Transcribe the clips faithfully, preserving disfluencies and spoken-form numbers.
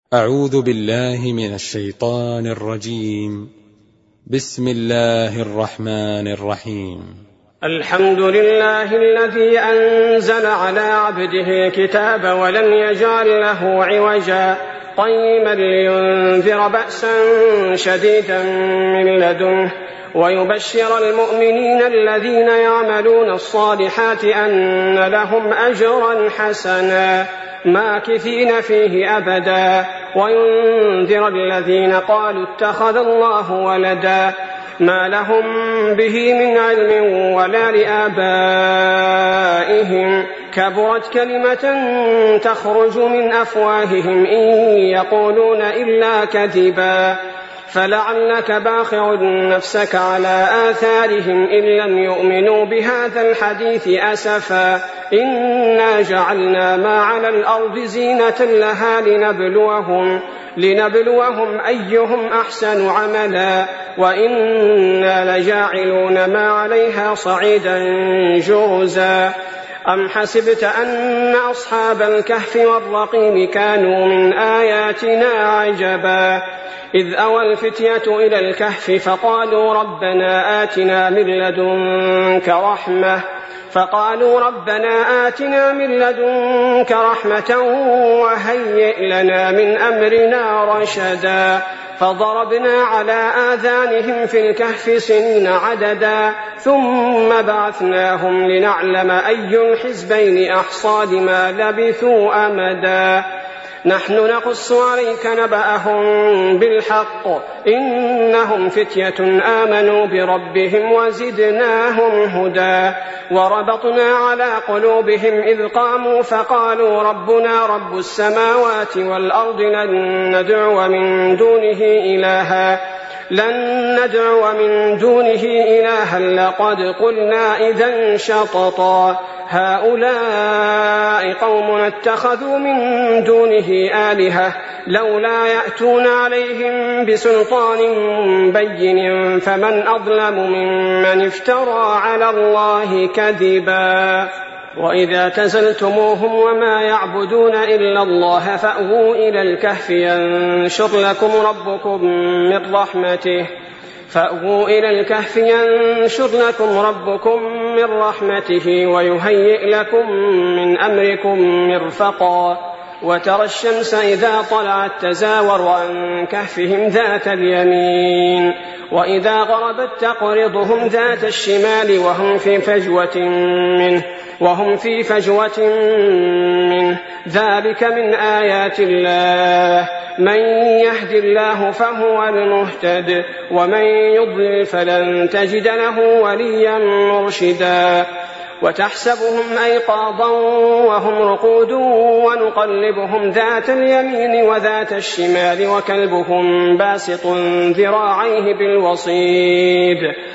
أعوذ بالله من الشيطان الرجيم. بسم الله الرحمن الرحيم. الحمد لله الذي أنزل على عبده الكتاب ولم يجعل له عوجا قيما لينذر بأسا شديدا من لدنه ويبشر المؤمنين الذين يعملون الصالحات أن لهم أجرا حسنا ماكثين فيه أبدا وينذر الذين قالوا اتخذ الله ولدا ما لهم به من علم ولا لآبائهم كبرت كلمة تخرج من أفواههم إن يقولون إلا كذبا فلعلك باخع نفسك على آثارهم إن لم يؤمنوا بهذا الحديث أسفا إنا جعلنا ما على الأرض زينة لها لنبلوهم, لنبلوهم أيهم أحسن عملا وإنا لجاعلون ما عليها صعيدا جرزا أم حسبت أن أصحاب الكهف والرقيم كانوا من آياتنا عجبا إذ أوى الفتية إلى الكهف فقالوا ربنا آتنا من لدنك رحمة فقالوا ربنا آتنا من لدنك رحمة وهيئ لنا من أمرنا رشدا فضربنا على آذانهم في الكهف سنين عددا ثم بعثناهم لنعلم أي الحزبين أحصى لما لبثوا أمدا نحن نقص عليك نبأهم بالحق إنهم فتية آمنوا بربهم وزدناهم هدى وربطنا على قلوبهم إذ قاموا فقالوا ربنا رب السماوات والأرض لن ندعو من دونه إلها لن ندعو من دونه إلها لقد قلنا إذا شططا هؤلاء قوم اتخذوا من دونه آلهة لولا يأتون عليهم بسلطان بين فمن أظلم ممن افترى على الله كذبا وإذا اعتزلتموهم وما يعبدون إلا الله فأووا إلى الكهف ينشر لكم ربكم من رحمته فأووا إلى الكهف ينشر لكم ربكم من رحمته ويهيئ لكم من أمركم مرفقا وترى الشمس إذا طلعت تزاور عن كهفهم ذات اليمين وإذا غربت تقرضهم ذات الشمال وهم في فجوة منه وهم في فجوة منه ذلك من آيات الله من يهد الله فهو المهتد ومن يضلل فلن تجد له وليا مرشدا وتحسبهم أيقاظا وهم رقود ونقلبهم ذات اليمين وذات الشمال وكلبهم باسط ذراعيه بالوصيد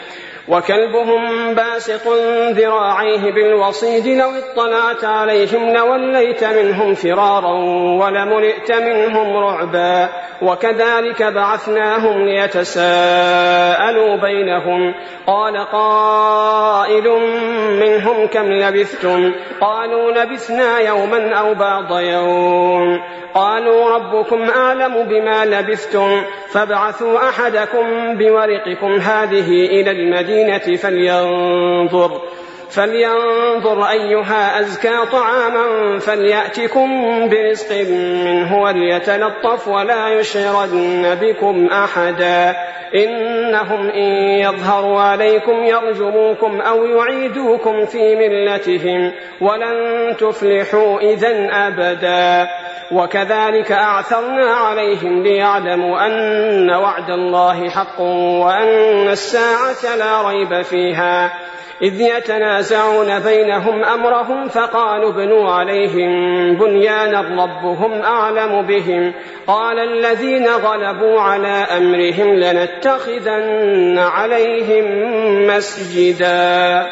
وكلبهم باسط ذراعيه بالوصيد لو اطلعت عليهم لوليت منهم فرارا ولملئت منهم رعبا وكذلك بعثناهم ليتساءلوا بينهم قال قائل منهم كم لبثتم قالوا لبثنا يوما أو بعض يوم قالوا ربكم أعلم بما لبثتم فابعثوا أحدكم بورقكم هذه إلى المدينة فلينظر فلينظر أيها أزكى طعاما فليأتكم برزق منه وليتلطف ولا يشعرن بكم أحدا إنهم إن يظهروا عليكم يرجموكم أو يعيدوكم في ملتهم ولن تفلحوا إذن أبدا وكذلك أعثرنا عليهم ليعلموا أن وعد الله حق وأن الساعة لا ريب فيها إذ يتنازعون بينهم أمرهم فقالوا ابنوا عليهم بنيانا ربهم أعلم بهم قال الذين غلبوا على أمرهم لنتخذن عليهم مسجدا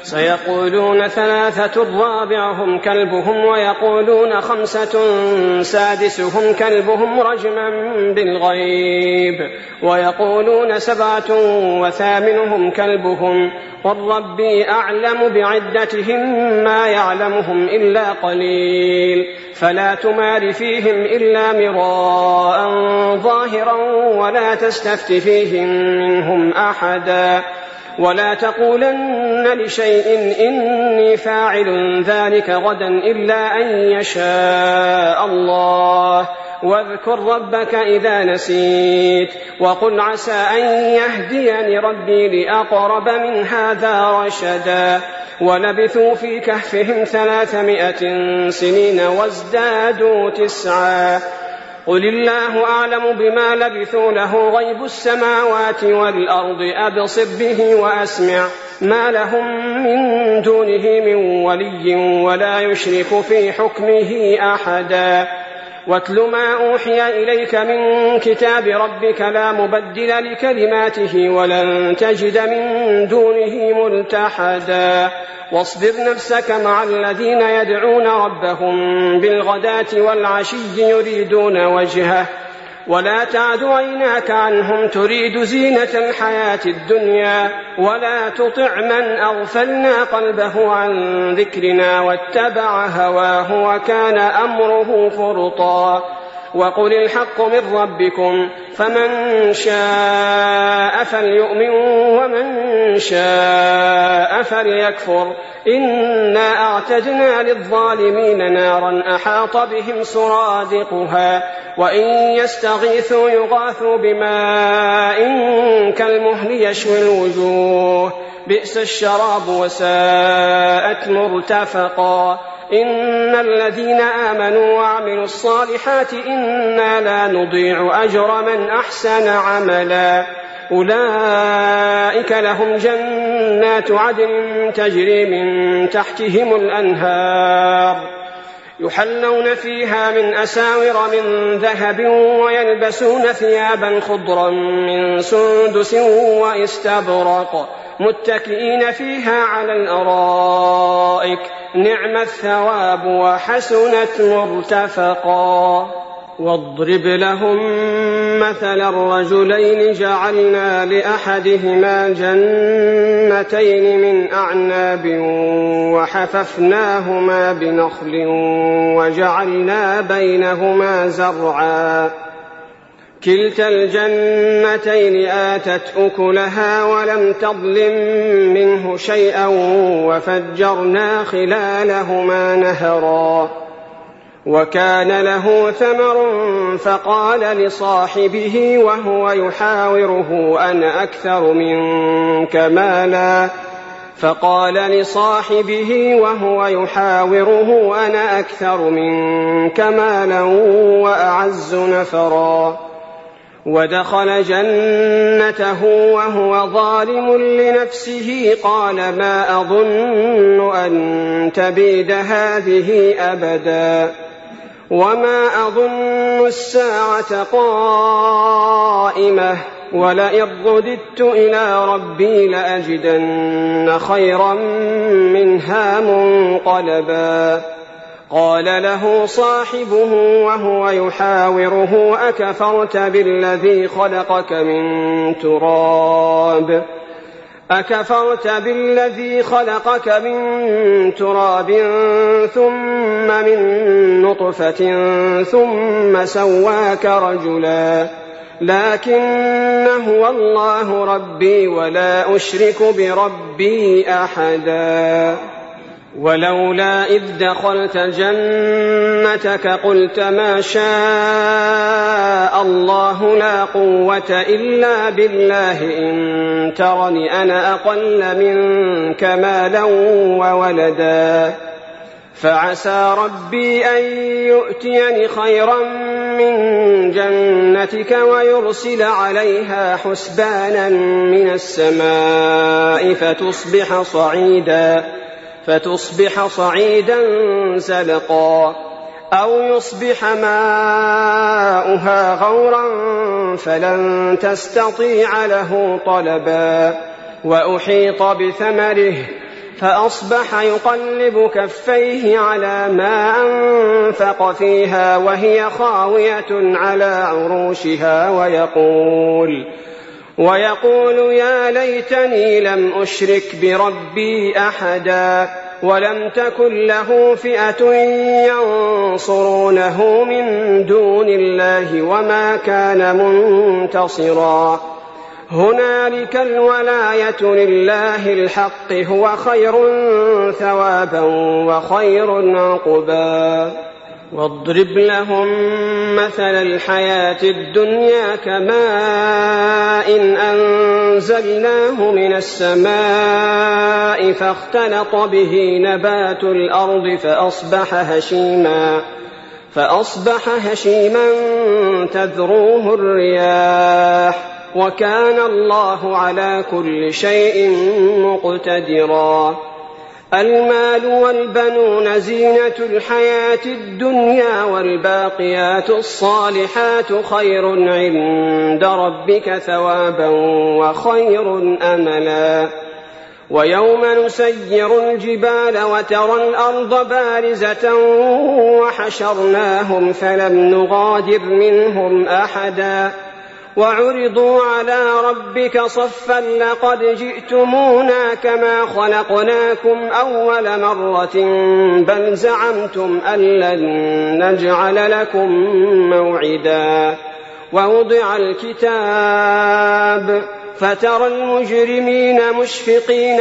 سيقولون ثلاثة رابعهم كلبهم ويقولون خمسة سادسهم كلبهم رجما بالغيب ويقولون سبعة وثامنهم كلبهم قل ربي أعلم بعدتهم ما يعلمهم إلا قليل فلا تمار فيهم إلا مراء ظاهرا ولا تستفت فيهم منهم أحدا ولا تقولن لشيء إني فاعل ذلك غدا إلا أن يشاء الله واذكر ربك إذا نسيت وقل عسى أن يهديني ربي لأقرب من هذا رشدا ولبثوا في كهفهم ثلاثمائة سنين وازدادوا تسعا قل الله أعلم بما لبثوا له غيب السماوات والأرض أبصر به وأسمع ما لهم من دونه من ولي ولا يشرك في حكمه أحدا واتل ما أوحي إليك من كتاب ربك لا مبدل لكلماته ولن تجد من دونه ملتحدا واصبر نفسك مع الذين يدعون ربهم بالغداة والعشي يريدون وجهه ولا تعد عيناك عنهم تريد زينة الحياة الدنيا ولا تطع من أغفلنا قلبه عن ذكرنا واتبع هواه وكان أمره فرطا وقل الحق من ربكم فمن شاء فليؤمن ومن شاء فليكفر إنا أعتدنا للظالمين نارا أحاط بهم سرادقها وإن يستغيثوا يغاثوا بماء كالمهل يشوي الوجوه بئس الشراب وساءت مرتفقا إن الذين آمنوا وعملوا الصالحات إنا لا نضيع أجر من أحسن عملا أولئك لهم جنات عدن تجري من تحتهم الأنهار يحلون فيها من أساور من ذهب ويلبسون ثيابا خضرا من سندس واستبرق متكئين فيها على الأرائك نعم الثواب وحسنت مرتفقا واضرب لهم مثل الرجلين جعلنا لأحدهما جنتين من أعناب وحففناهما بنخل وجعلنا بينهما زرعا كلتا الجنتين آتت أكلها ولم تظلم منه شيئا وفجرنا خلالهما نهرا وكان له ثمر فقال لصاحبه وهو يحاوره أنا أكثر منك مالا فقال لصاحبه وهو يحاوره أنا أكثر منك مالا وأعز نفرا ودخل جنته وهو ظالم لنفسه قال ما أظن أن تبيد هذه أبدا وما أظن الساعة قائمة ولئن رددت إلى ربي لأجدن خيرا منها منقلبا قال له صاحبه وهو يحاوره أكفرت بالذي خلقك من تراب أكفرت بالذي خلقك من تراب ثم من نطفة ثم سواك رجلا لكن هو الله ربي ولا أشرك بربي أحدا ولولا إذ دخلت جنتك قلت ما شاء الله لا قوة إلا بالله إن ترني أنا أقل منك مالا وولدا فعسى ربي أن يؤتيني خيرا من جنتك ويرسل عليها حسبانا من السماء فتصبح صعيدا فتصبح صعيدا زلقا أو يصبح ماؤها غورا فلن تستطيع له طلبا وأحيط بثمره فأصبح يقلب كفيه على ما أنفق فيها وهي خاوية على عروشها ويقول, ويقول يا ليتني لم أشرك بربي أحدا ولم تكن له فئة ينصرونه من دون الله وما كان منتصرا. هنالك الولاية لله الحق هو خير ثوابا وخير عقبا. واضرب لهم مثل الحياة الدنيا كماء إن أنزلناه من السماء فاختلط به نبات الأرض فأصبح هشيما, فأصبح هشيما تذروه الرياح وكان الله على كل شيء مقتدرا. المال والبنون زينة الحياة الدنيا والباقيات الصالحات خير عند ربك ثوابا وخير أملا. ويوم نسير الجبال وترى الأرض بارزة وحشرناهم فلم نغادر منهم أحدا وعرضوا على ربك صفا لقد جئتمونا كما خلقناكم أول مرة بل زعمتم أن لن نجعل لكم موعدا. ووضع الكتاب فترى المجرمين مشفقين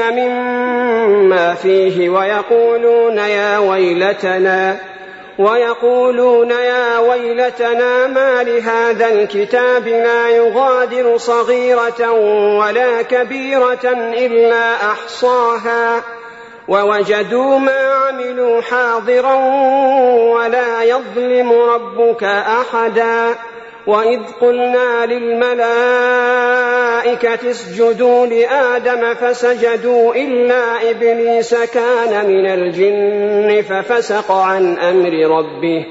مما فيه ويقولون يا ويلتنا ويقولون يا ويلتنا ما لهذا الكتاب لا يغادر صغيرة ولا كبيرة إلا أحصاها ووجدوا ما عملوا حاضرا ولا يظلم ربك أحدا. وإذ قلنا للملائكة اسجدوا لآدم فسجدوا إلا إبليس كان من الجن ففسق عن أمر ربه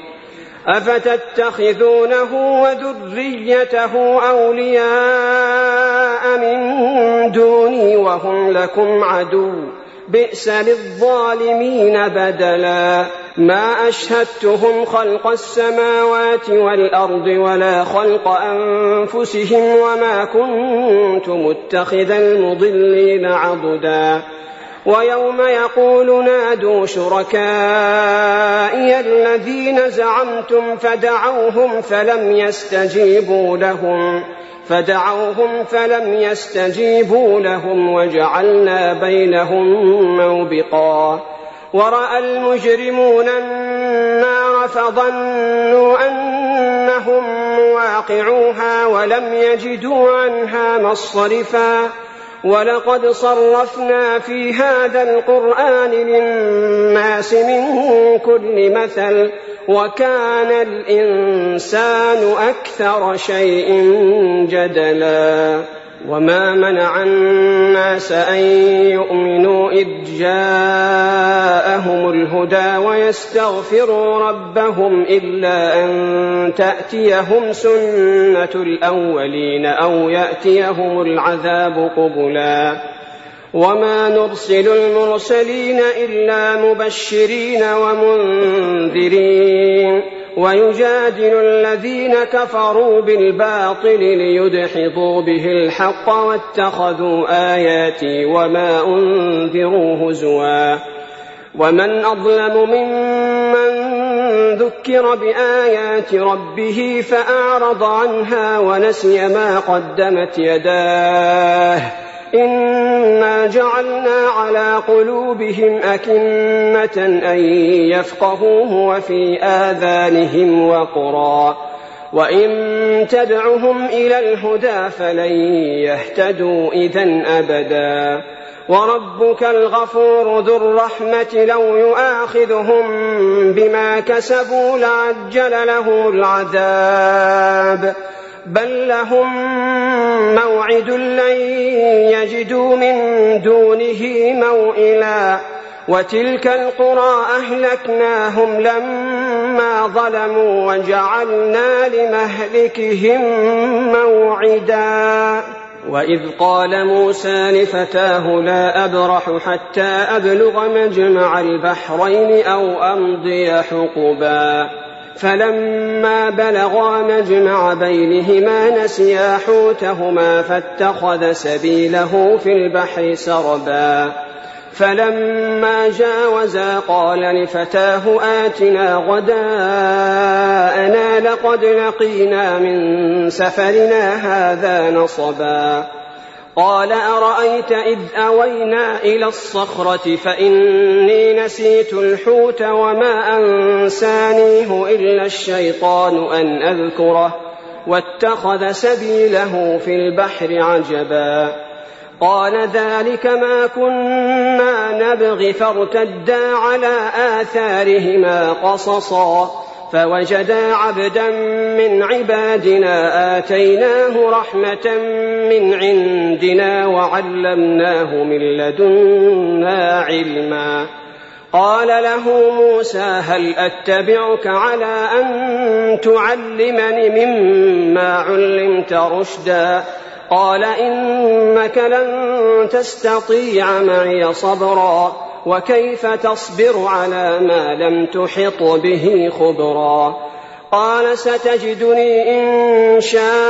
أفتتخذونه وذريته أولياء من دوني وهم لكم عدو بئس للظالمين بدلا. ما أشهدتهم خلق السماوات والأرض ولا خلق أنفسهم وما كنت متخذ المضلين عضدا. ويوم يقول نادوا شركائي الذين زعمتم فدعوهم فلم يستجيبوا لهم فدعوهم فلم يستجيبوا لهم وجعلنا بينهم موبقا. ورأى المجرمون النار فظنوا أنهم مواقعوها ولم يجدوا عنها مصرفا. ولقد صرفنا في هذا القرآن للناس من كل مثل وكان الإنسان أكثر شيء جدلا. وما منع الناس أن يؤمنوا إذ جاءهم الهدى ويستغفروا ربهم إلا أن تأتيهم سنة الأولين أو يأتيهم العذاب قبلا. وما نرسل المرسلين إلا مبشرين ومنذرين ويجادل الذين كفروا بالباطل ليدحضوا به الحق واتخذوا آياتي وما أنذروا هزوا. ومن أظلم ممن ذكر بآيات ربه فأعرض عنها ونسي ما قدمت يداه إنا جعلنا على قلوبهم أكنة أن يفقهوه وفي آذانهم وقرا وإن تدعهم إلى الهدى فلن يهتدوا إذن أبدا. وربك الغفور ذو الرحمة لو يؤاخذهم بما كسبوا لعجل له العذاب بل لهم موعد لن يجدوا من دونه موئلا. وتلك القرى أهلكناهم لما ظلموا وجعلنا لمهلكهم موعدا. وإذ قال موسى لفتاه لا أبرح حتى أبلغ مجمع البحرين أو أمضي حقبا فلما بلغا مجمع بينهما نسيا حوتهما فاتخذ سبيله في البحر سربا فلما جاوزا قال لفتاه آتنا غداءنا لقد لقينا من سفرنا هذا نصبا قال أرأيت إذ أوينا إلى الصخرة فإني نسيت الحوت وما أنسانيه إلا الشيطان أن أذكره واتخذ سبيله في البحر عجبا قال ذلك ما كنا نبغي فارتدا على آثارهما قصصا فوجدا عبدا من عبادنا آتيناه رحمة من عندنا وعلمناه من لدنا علما قال له موسى هل أتبعك على أن تعلمني مما علمت رشدا قال إنك لن تستطيع معي صبرا وكيف تصبر على ما لم تحط به خبرا قال ستجدني إن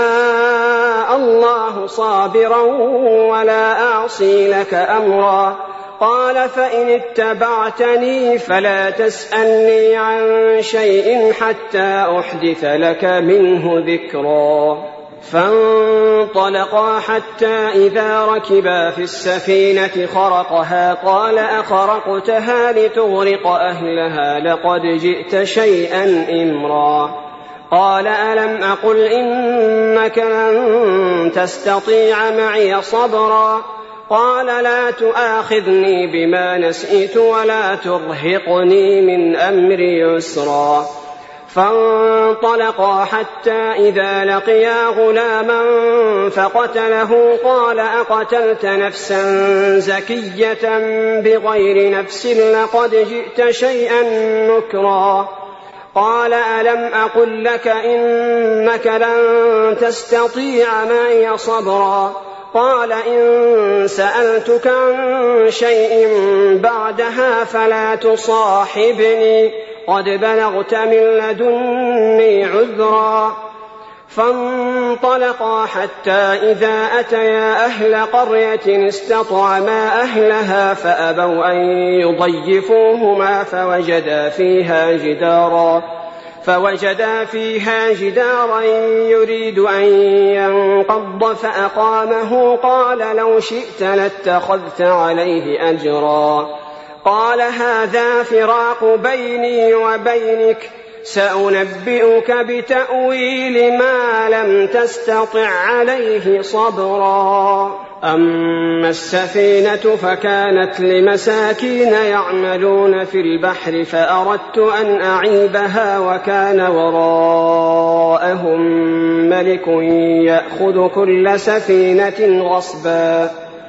شاء الله صابرا ولا أعصي لك أمرا قال فإن اتبعتني فلا تسألني عن شيء حتى أحدث لك منه ذكرا فانطلقا حتى إذا ركبا في السفينة خرقها قال أخرقتها لتغرق أهلها لقد جئت شيئا إمرا قال ألم أقل إنك لن تستطيع معي صبرا قال لا تؤاخذني بما نسيت ولا ترهقني من أمري يسرا فانطلقا حتى إذا لقيا غلاما فقتله قال أقتلت نفسا زكية بغير نفس لقد جئت شيئا نكرا قال ألم أقل لك إنك لن تستطيع معي صبرا قال إن سألتك عن شيء بعدها فلا تصاحبني قد بلغت من لدني عذرا فانطلقا حتى إذا أتيا أهل قرية استطعما أهلها فأبوا أن يضيفوهما فوجدا فيها جدارا فوجدا فيها جدارا يريد أن ينقض فأقامه قال لو شئت لاتخذت عليه أجرا قال هذا فراق بيني وبينك سأنبئك بتأويل ما لم تستطع عليه صبرا أما السفينة فكانت لمساكين يعملون في البحر فأردت أن أعيبها وكان وراءهم ملك يأخذ كل سفينة غصبا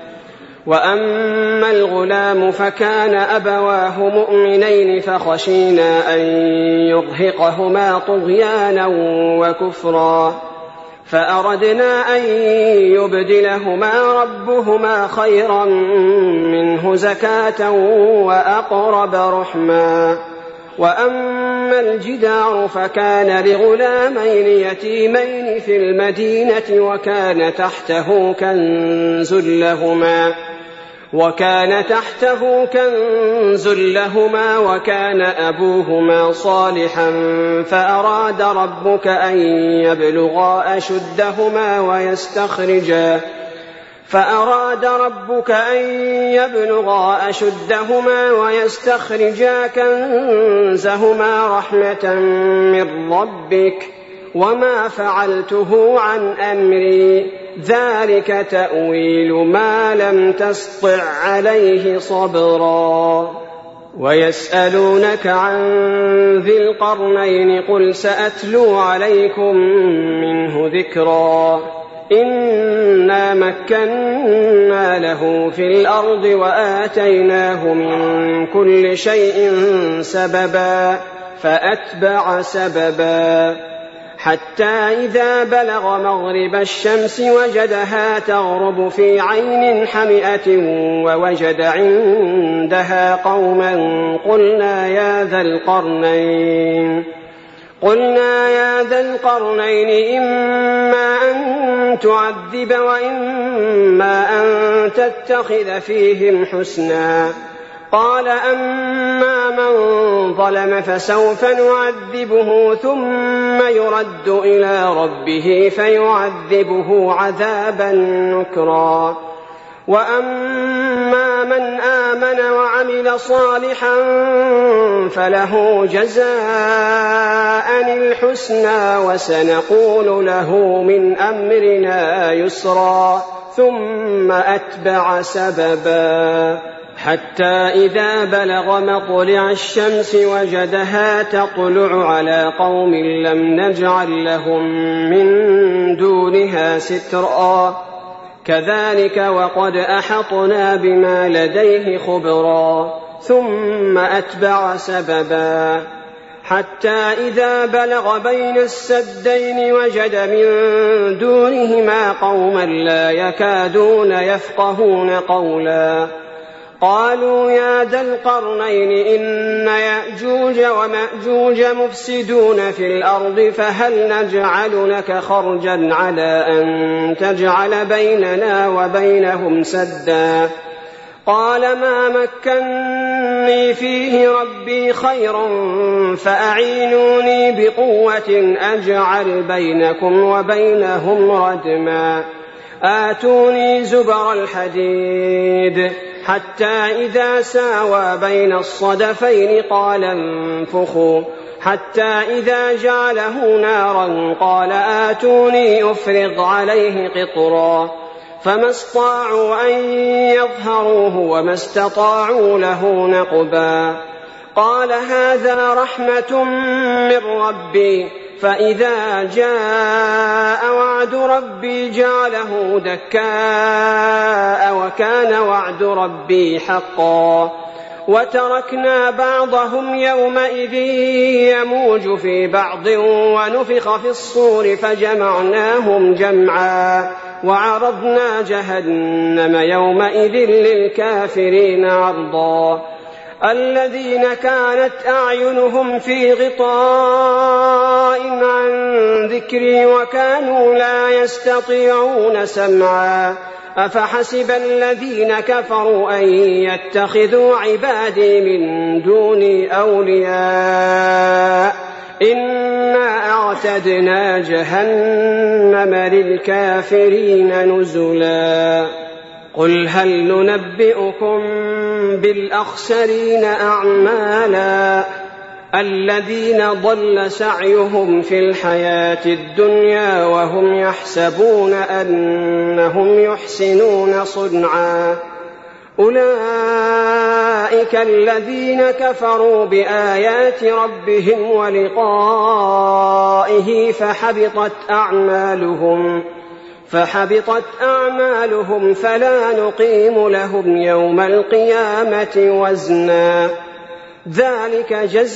وأما الغلام فكان أبواه مؤمنين فخشينا أن يرهقهما طغيانا وكفرا فأردنا أن يبدلهما ربهما خيرا منه زكاة وأقرب رحما وأما الجدار فكان لغلامين يتيمين في المدينة وكان تحته كنز لهما وكان تحته كنز لهما وكان أبوهما صالحا فأراد ربك أن يبلغا أشدهما ويستخرجا فأراد ربك أن يبلغا أشدهما ويستخرجا كنزهما رحمة من ربك وما فعلته عن أمري ذلك تأويل ما لم تسطع عليه صبرا ويسألونك عن ذي القرنين قل سأتلو عليكم منه ذكرا إنا مكنا له في الأرض وآتيناه من كل شيء سببا فأتبع سببا حتى إذا بلغ مغرب الشمس وجدها تغرب في عين حمئة ووجد عندها قوما قلنا يا ذا القرنين قلنا يا ذا القرنين إما أن تعذب وإما أن تتخذ فيهم حسنا قال أما من ظلم فسوف نعذبه ثم يرد إلى ربه فيعذبه عذابا نكرا وأما من آمن وعمل صالحا فله جزاء الحسنى وسنقول له من أمرنا يسرا ثم أتبع سببا حتى إذا بلغ مطلع الشمس وجدها تطلع على قوم لم نجعل لهم من دونها سترا كذلك وقد أحطنا بما لديه خبرا ثم أتبع سببا حتى إذا بلغ بين السدين وجد من دونهما قوما لا يكادون يفقهون قولا قالوا يا ذا القرنين إن يأجوج ومأجوج مفسدون في الأرض فهل نجعل لك خرجا على أن تجعل بيننا وبينهم سدا قال ما مكني فيه ربي خير فأعينوني بقوة أجعل بينكم وبينهم ردما آتوني زبر الحديد حتى إذا ساوى بين الصدفين قال انفخوا حتى إذا جعله نارا قال آتوني أفرغ عليه قطرا فما استطاعوا أن يظهروه وما استطاعوا له نقبا قال هذا رحمة من ربي فإذا جاء وعد ربي جعله دكاء وكان وعد ربي حقا وتركنا بعضهم يومئذ يموج في بعض ونفخ في الصور فجمعناهم جمعا وعرضنا جهنم يومئذ للكافرين عرضا الذين كانت أعينهم في غطاء عن ذكري وكانوا لا يستطيعون سمعا أفحسب الذين كفروا أن يتخذوا عبادي من دوني أولياء إنا أعتدنا جهنم للكافرين نزلا قل هل ننبئكم بالأخسرين أعمالا الذين ضل سعيهم في الحياة الدنيا وهم يحسبون أنهم يحسنون صنعا أولئك الذين كفروا بآيات ربهم ولقائه فحبطت أعمالهم فحبطت أعمالهم فلا نقيم لهم يوم القيامة وزنا ذلك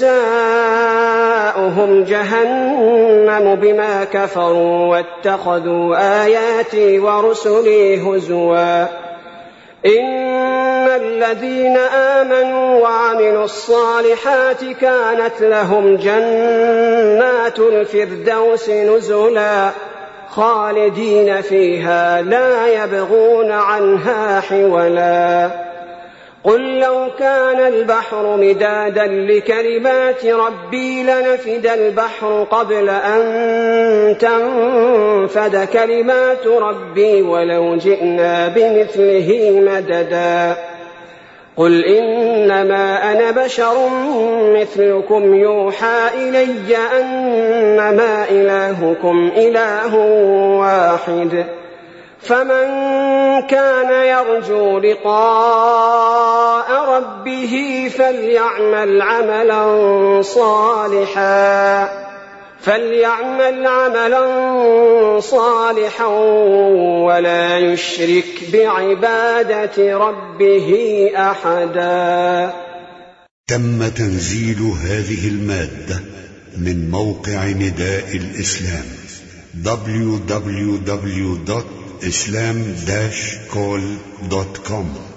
جزاؤهم جهنم بما كفروا واتخذوا آياتي ورسلي هزوا إن الذين آمنوا وعملوا الصالحات كانت لهم جنات الفردوس نزلا خالدين فيها لا يبغون عنها حولا قل لو كان البحر مدادا لكلمات ربي لنفد البحر قبل أن تنفد كلمات ربي ولو جئنا بمثله مددا قل إنما أنا بشر مثلكم يوحى إلي أنما إلهكم إله واحد فمن كان يرجو لقاء ربه فليعمل عملا صالحا فليعمل عملا صالحا ولا يشرك بعبادة ربه أحدا. تم تنزيل هذه المادة من موقع نداء الإسلام دبليو دبليو دبليو دوت إسلام داش كول دوت كوم.